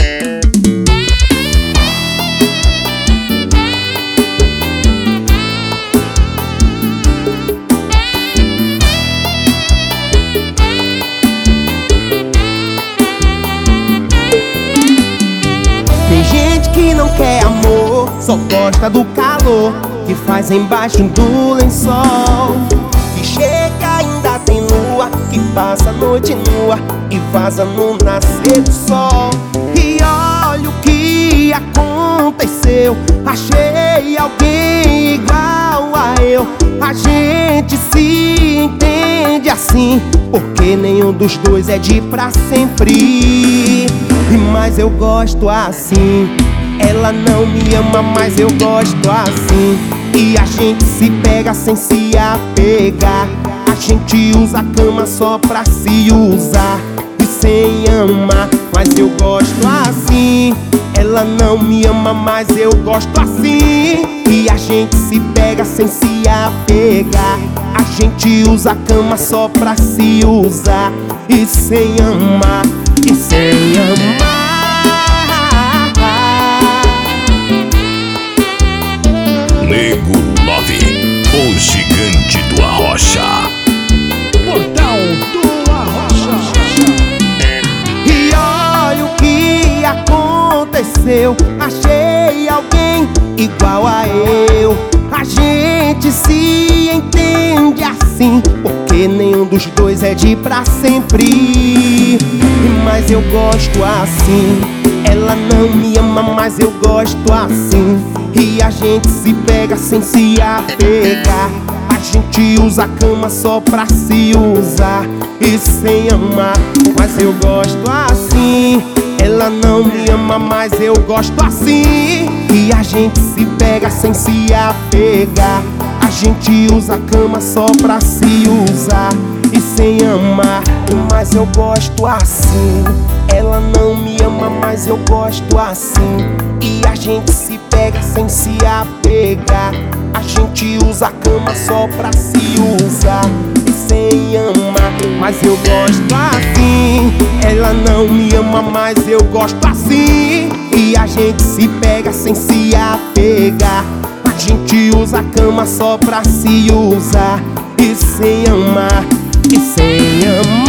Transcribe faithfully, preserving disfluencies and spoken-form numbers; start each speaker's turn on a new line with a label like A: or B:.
A: Tem gente que não quer amor, só gosta do calor que faz embaixo do lençol. Que chega ainda tem lua, que passa a noite nua e vaza no nascer do sol. E olha o que aconteceu, achei alguém igual a eu. A gente se entende assim, porque nenhum dos dois é de pra sempre. Mas eu gosto assim. Ela não me ama, mas eu gosto assim. E a gente se pega sem se apegar. A gente usa a cama só pra se usar e sem amar, mas eu gosto assim. Ela não me ama, mas eu gosto assim. E a gente se pega sem se apegar. A gente usa a cama só pra se usar e sem amar, e sem amar.
B: Nego nove, o gigante do Arrocha.
C: Portal do Arrocha.
A: E olha o que aconteceu, achei alguém igual a eu. A gente se entende assim, porque nenhum dos dois é de pra sempre. Mas eu gosto assim. Ela não me ama, mas eu gosto assim. E a gente se pega sem se apegar. A gente usa a cama só pra se usar e sem amar, mas eu gosto assim. Ela não me ama, mas eu gosto assim. E a gente se pega sem se apegar. A gente usa a cama só pra se usar e sem amar, mas eu gosto assim. Ela não me ama, mas eu gosto assim. E a gente se pega sem se apegar. A gente usa a cama só pra se usar e sem amar, mas eu gosto assim. Ela não me ama, mas eu gosto assim. E a gente se pega sem se apegar. A gente usa a cama só pra se usar e sem amar, e sem amar.